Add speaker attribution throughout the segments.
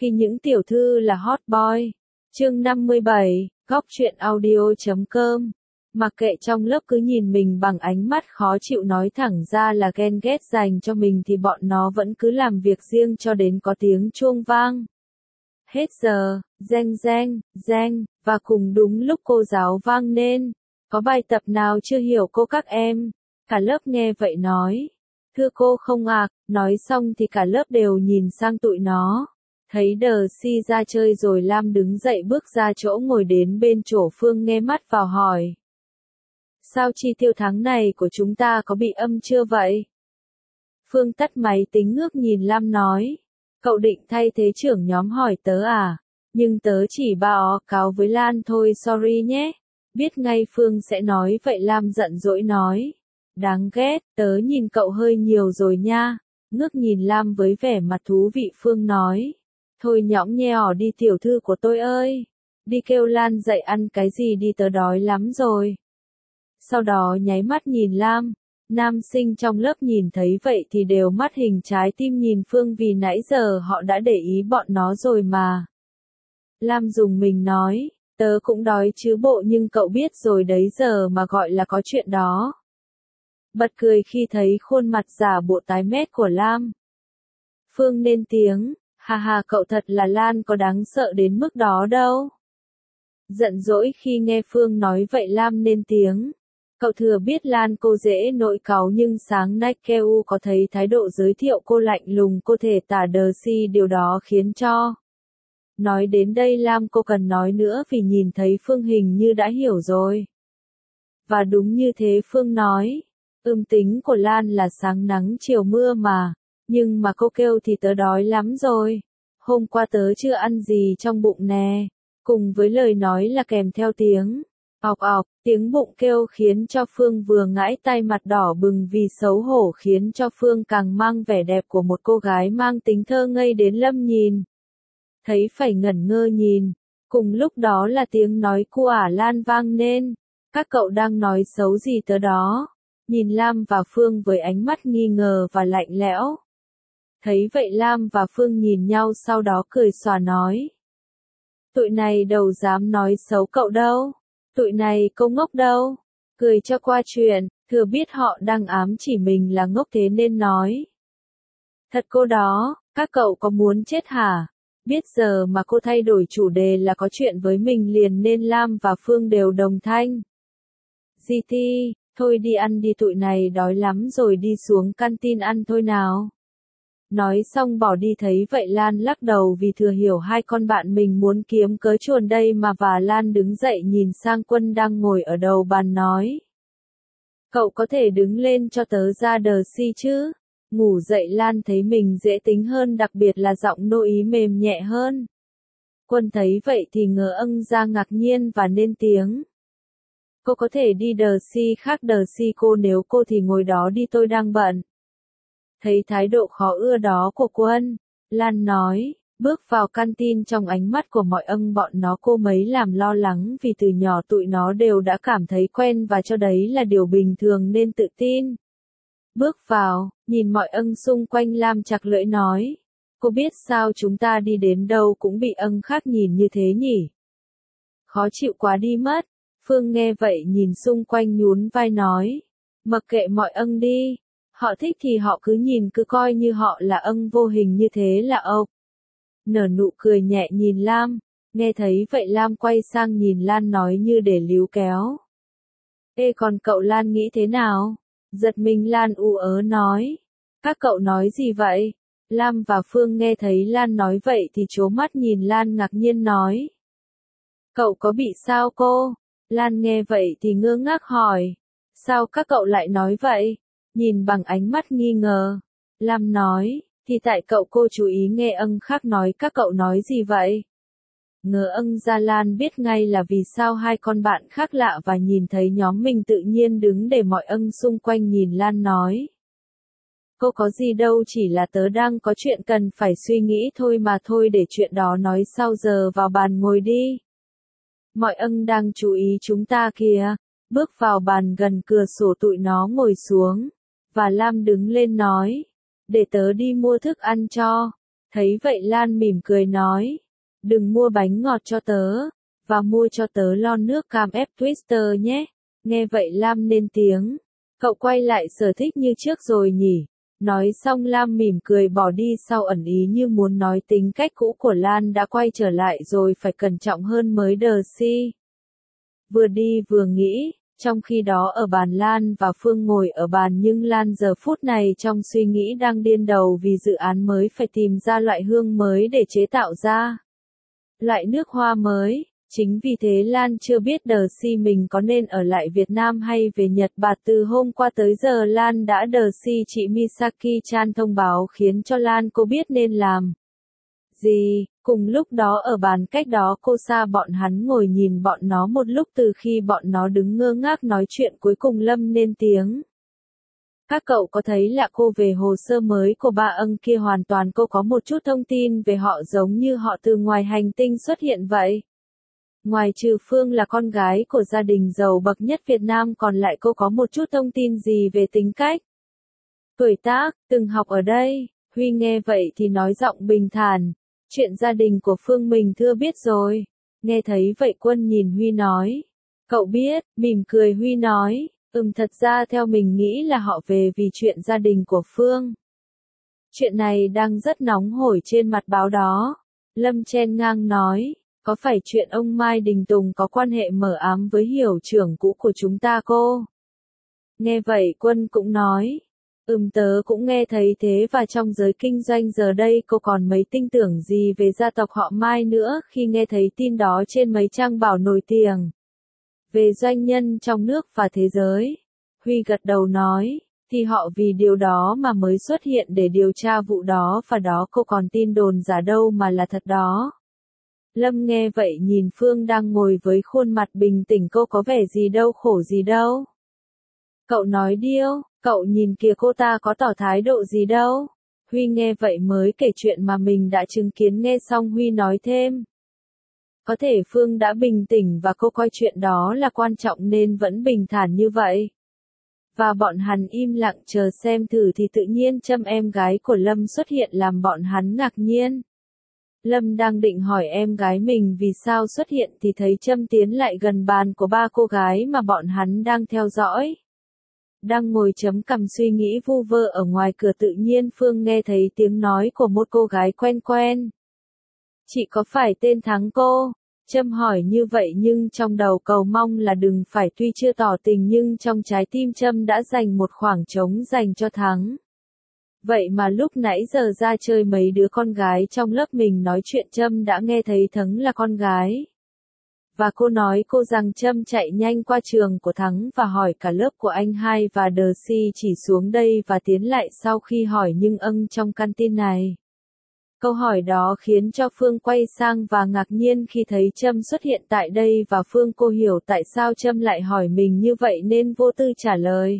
Speaker 1: Khi những tiểu thư là hot boy. Chương 57, góc truyện audio.com. Mặc kệ trong lớp cứ nhìn mình bằng ánh mắt khó chịu nói thẳng ra là ghen ghét dành cho mình thì bọn nó vẫn cứ làm việc riêng cho đến có tiếng chuông vang. Hết giờ, reng reng, reng, và cùng đúng lúc cô giáo vang lên. Có bài tập nào chưa hiểu cô các em? Cả lớp nghe vậy nói. Thưa cô không ạ, nói xong thì cả lớp đều nhìn sang tụi nó. Thấy Đờ-Si ra chơi rồi Lam đứng dậy bước ra chỗ ngồi đến bên chỗ Phương nghe mắt vào hỏi. Sao chi tiêu tháng này của chúng ta có bị âm chưa vậy? Phương tắt máy tính ngước nhìn Lam nói. Cậu định thay thế trưởng nhóm hỏi tớ à? Nhưng tớ chỉ báo cáo với Lan thôi, sorry nhé. Biết ngay Phương sẽ nói vậy. Lam giận dỗi nói. Đáng ghét, tớ nhìn cậu hơi nhiều rồi nha. Ngước nhìn Lam với vẻ mặt thú vị. Phương nói. Thôi nhõng nhẽo đi tiểu thư của tôi ơi. Đi kêu Lan dậy ăn cái gì đi, tớ đói lắm rồi. Sau đó nháy mắt nhìn Lam. Nam sinh trong lớp nhìn thấy vậy thì đều mắt hình trái tim nhìn Phương vì nãy giờ họ đã để ý bọn nó rồi mà. Lam dùng mình nói, tớ cũng đói chứ bộ, nhưng cậu biết rồi đấy, giờ mà gọi là có chuyện đó. Bật cười khi thấy khuôn mặt giả bộ tái mét của Lam. Phương lên tiếng, ha ha, cậu thật là Lan có đáng sợ đến mức đó đâu. Giận dỗi khi nghe Phương nói vậy Lam lên tiếng. Cậu thừa biết Lan cô dễ nổi cáu, nhưng sáng nay Kêu có thấy thái độ giới thiệu cô lạnh lùng, cô thể tả Đờ-Si điều đó khiến cho. Nói đến đây Lam cô cần nói nữa vì nhìn thấy Phương hình như đã hiểu rồi. Và đúng như thế Phương nói. Tính của Lan là sáng nắng chiều mưa mà. Nhưng mà cô kêu thì tớ đói lắm rồi. Hôm qua tớ chưa ăn gì trong bụng nè. Cùng với lời nói là kèm theo tiếng. Ọc ọc, tiếng bụng kêu khiến cho Phương vừa ngãi tay mặt đỏ bừng vì xấu hổ, khiến cho Phương càng mang vẻ đẹp của một cô gái mang tính thơ ngây đến Lâm nhìn. Thấy phải ngẩn ngơ nhìn. Cùng lúc đó là tiếng nói của Lan vang lên. Các cậu đang nói xấu gì tớ đó? Nhìn Lam và Phương với ánh mắt nghi ngờ và lạnh lẽo. Thấy vậy Lam và Phương nhìn nhau, sau đó cười xòa nói. Tụi này đâu dám nói xấu cậu đâu. Tụi này cô ngốc đâu. Cười cho qua chuyện, thừa biết họ đang ám chỉ mình là ngốc thế nên nói. Thật cô đó, các cậu có muốn chết hả? Biết giờ mà cô thay đổi chủ đề là có chuyện với mình liền nên Lam và Phương đều đồng thanh. GT, thôi đi ăn đi, tụi này đói lắm rồi, đi xuống canteen ăn thôi nào. Nói xong bỏ đi. Thấy vậy Lan lắc đầu vì thừa hiểu hai con bạn mình muốn kiếm cớ chuồn đây mà, và Lan đứng dậy nhìn sang Quân đang ngồi ở đầu bàn nói. Cậu có thể đứng lên cho tớ ra Đờ-Si chứ? Ngủ dậy Lan thấy mình dễ tính hơn, đặc biệt là giọng nô ý mềm nhẹ hơn. Quân thấy vậy thì ngỡ ra ngạc nhiên và lên tiếng. Cô có thể đi Đờ-Si khác. Đờ-Si cô, nếu cô thì ngồi đó đi, tôi đang bận. Thấy thái độ khó ưa đó của Quân, Lan nói, bước vào canteen. Trong ánh mắt của mọi bọn nó cô mấy làm lo lắng vì từ nhỏ tụi nó đều đã cảm thấy quen và cho đấy là điều bình thường nên tự tin. Bước vào, nhìn mọi xung quanh Lam chặt lưỡi nói, cô biết sao chúng ta đi đến đâu cũng bị khác nhìn như thế nhỉ? Khó chịu quá đi mất. Phương nghe vậy nhìn xung quanh nhún vai nói, mặc kệ mọi đi. Họ thích thì họ cứ nhìn, cứ coi như họ là vô hình như thế là ộc. Nở nụ cười nhẹ nhìn Lam. Nghe thấy vậy Lam quay sang nhìn Lan nói như để líu kéo. Ê, còn cậu Lan nghĩ thế nào? Giật mình Lan ú ớ nói. Các cậu nói gì vậy? Lam và Phương nghe thấy Lan nói vậy thì trố mắt nhìn Lan ngạc nhiên nói. Cậu có bị sao cô? Lan nghe vậy thì ngơ ngác hỏi. Sao các cậu lại nói vậy? Nhìn bằng ánh mắt nghi ngờ. Lam nói, thì tại cậu cô chú ý nghe khác nói các cậu nói gì vậy? Ngờ ra Lan biết ngay là vì sao hai con bạn khác lạ và nhìn thấy nhóm mình tự nhiên đứng để mọi xung quanh nhìn Lan nói. Cô có gì đâu, chỉ là tớ đang có chuyện cần phải suy nghĩ thôi mà, thôi để chuyện đó nói sau, giờ vào bàn ngồi đi. Mọi đang chú ý chúng ta kìa. Bước vào bàn gần cửa sổ tụi nó ngồi xuống. Và Lam đứng lên nói, để tớ đi mua thức ăn cho. Thấy vậy Lan mỉm cười nói, đừng mua bánh ngọt cho tớ, và mua cho tớ lon nước cam ép Twister nhé. Nghe vậy Lam lên tiếng, cậu quay lại sở thích như trước rồi nhỉ? Nói xong Lam mỉm cười bỏ đi sau ẩn ý như muốn nói tính cách cũ của Lan đã quay trở lại rồi phải cẩn trọng hơn mới đờ si. Vừa đi vừa nghĩ, trong khi đó ở bàn Lan và Phương ngồi ở bàn nhưng Lan giờ phút này trong suy nghĩ đang điên đầu vì dự án mới phải tìm ra loại hương mới để chế tạo ra. Loại nước hoa mới. Chính vì thế Lan chưa biết đờ si mình có nên ở lại Việt Nam hay về Nhật Bản. Từ hôm qua tới giờ Lan đã đờ si chị Misaki-chan thông báo khiến cho Lan cô biết nên làm gì. Cùng lúc đó ở bàn cách đó cô Sa bọn hắn ngồi nhìn bọn nó một lúc từ khi bọn nó đứng ngơ ngác nói chuyện cuối cùng Lâm lên tiếng. Các cậu có thấy lạ cô về hồ sơ mới của ba ân kia hoàn toàn cô có một chút thông tin về họ giống như họ từ ngoài hành tinh xuất hiện vậy. Ngoài trừ Phương là con gái của gia đình giàu bậc nhất Việt Nam còn lại cô có một chút thông tin gì về tính cách, tuổi tác, từng học ở đây. Huy nghe vậy thì nói giọng bình thản, chuyện gia đình của Phương mình thưa biết rồi. Nghe thấy vậy Quân nhìn Huy nói, cậu biết, mỉm cười Huy nói, thật ra theo mình nghĩ là họ về vì chuyện gia đình của Phương. Chuyện này đang rất nóng hổi trên mặt báo đó. Lâm chen ngang nói. Có phải chuyện ông Mai Đình Tùng có quan hệ mờ ám với hiệu trưởng cũ của chúng ta cô? Nghe vậy Quân cũng nói. Tớ cũng nghe thấy thế và trong giới kinh doanh giờ đây cô còn mấy tin tưởng gì về gia tộc họ Mai nữa khi nghe thấy tin đó trên mấy trang báo nổi tiếng. Về doanh nhân trong nước và thế giới. Huy gật đầu nói, thì họ vì điều đó mà mới xuất hiện để điều tra vụ đó và đó cô còn tin đồn giả đâu mà là thật đó. Lâm nghe vậy nhìn Phương đang ngồi với khuôn mặt bình tĩnh cô có vẻ gì đâu khổ gì đâu. Cậu nói điêu, cậu nhìn kìa cô ta có tỏ thái độ gì đâu. Huy nghe vậy mới kể chuyện mà mình đã chứng kiến nghe xong Huy nói thêm. Có thể Phương đã bình tĩnh và cô coi chuyện đó là quan trọng nên vẫn bình thản như vậy. Và bọn hắn im lặng chờ xem thử thì tự nhiên Trâm em gái của Lâm xuất hiện làm bọn hắn ngạc nhiên. Lâm đang định hỏi em gái mình vì sao xuất hiện thì thấy Trâm tiến lại gần bàn của ba cô gái mà bọn hắn đang theo dõi. Đang ngồi chấm cằm suy nghĩ vu vơ ở ngoài cửa tự nhiên Phương nghe thấy tiếng nói của một cô gái quen quen. Chị có phải tên Thắng cô? Trâm hỏi như vậy nhưng trong đầu cầu mong là đừng phải tuy chưa tỏ tình nhưng trong trái tim Trâm đã dành một khoảng trống dành cho Thắng. Vậy mà lúc nãy giờ ra chơi mấy đứa con gái trong lớp mình nói chuyện Trâm đã nghe thấy Thắng là con gái. Và cô nói cô rằng Trâm chạy nhanh qua trường của Thắng và hỏi cả lớp của anh hai và Đờ Si chỉ xuống đây và tiến lại sau khi hỏi nhưng trong căn tin này. Câu hỏi đó khiến cho Phương quay sang và ngạc nhiên khi thấy Trâm xuất hiện tại đây và Phương cô hiểu tại sao Trâm lại hỏi mình như vậy nên vô tư trả lời.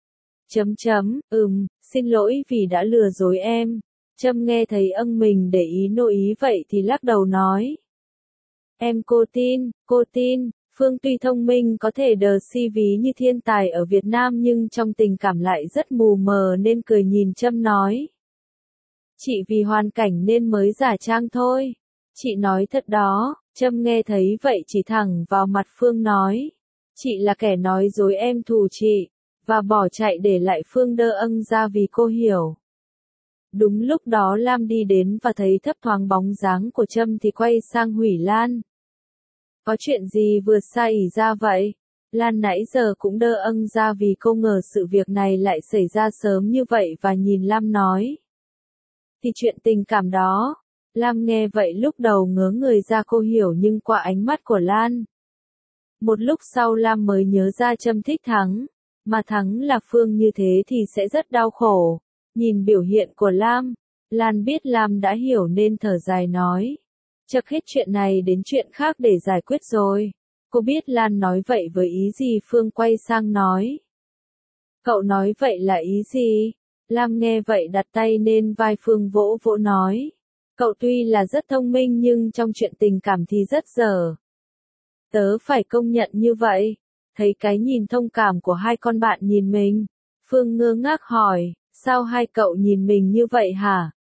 Speaker 1: Xin lỗi vì đã lừa dối em. Trâm nghe thấy mình để ý nội ý vậy thì lắc đầu nói. Em cô tin, Phương tuy thông minh có thể đờ si ví như thiên tài ở Việt Nam nhưng trong tình cảm lại rất mù mờ nên cười nhìn Trâm nói. Chị vì hoàn cảnh nên mới giả trang thôi. Chị nói thật đó. Trâm nghe thấy vậy chỉ thẳng vào mặt Phương nói. Chị là kẻ nói dối em thù chị. Và bỏ chạy để lại Phương đơ ra vì cô hiểu. Đúng lúc đó Lam đi đến và thấy thấp thoáng bóng dáng của Trâm thì quay sang Hủy Lan. Có chuyện gì vừa xảy ra vậy? Lan nãy giờ cũng đơ ra vì cô ngờ sự việc này lại xảy ra sớm như vậy và nhìn Lam nói. Thì chuyện tình cảm đó. Lam nghe vậy lúc đầu ngớ người ra cô hiểu nhưng qua ánh mắt của Lan. Một lúc sau Lam mới nhớ ra Trâm thích Thắng. Mà Thắng là Phương như thế thì sẽ rất đau khổ. Nhìn biểu hiện của Lam, Lan biết Lam đã hiểu nên thở dài nói. Chậc hết chuyện này đến chuyện khác để giải quyết rồi. Cô biết Lan nói vậy với ý gì Phương quay sang nói. Cậu nói vậy là ý gì? Lam nghe vậy đặt tay lên vai Phương vỗ vỗ nói. Cậu tuy là rất thông minh nhưng trong chuyện tình cảm thì rất dở. Tớ phải công nhận như vậy. Thấy cái nhìn thông cảm của hai con bạn nhìn mình. Phương ngơ ngác hỏi, sao hai cậu nhìn mình như vậy hả?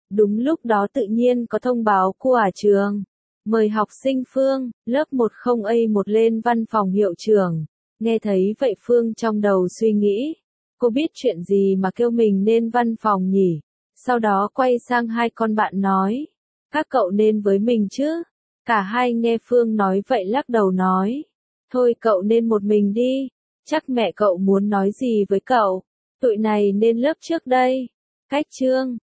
Speaker 1: Đúng lúc đó tự nhiên có thông báo của trường. Mời học sinh Phương, lớp 10A1 lên văn phòng hiệu trưởng. Nghe thấy vậy Phương trong đầu suy nghĩ. Cô biết chuyện gì mà kêu mình nên văn phòng nhỉ? Sau đó quay sang hai con bạn nói. Các cậu nên với mình chứ? Cả hai nghe Phương nói vậy lắc đầu nói. Thôi cậu nên một mình đi. Chắc mẹ cậu muốn nói gì với cậu. Tụi này nên lớp trước đây. Cách chương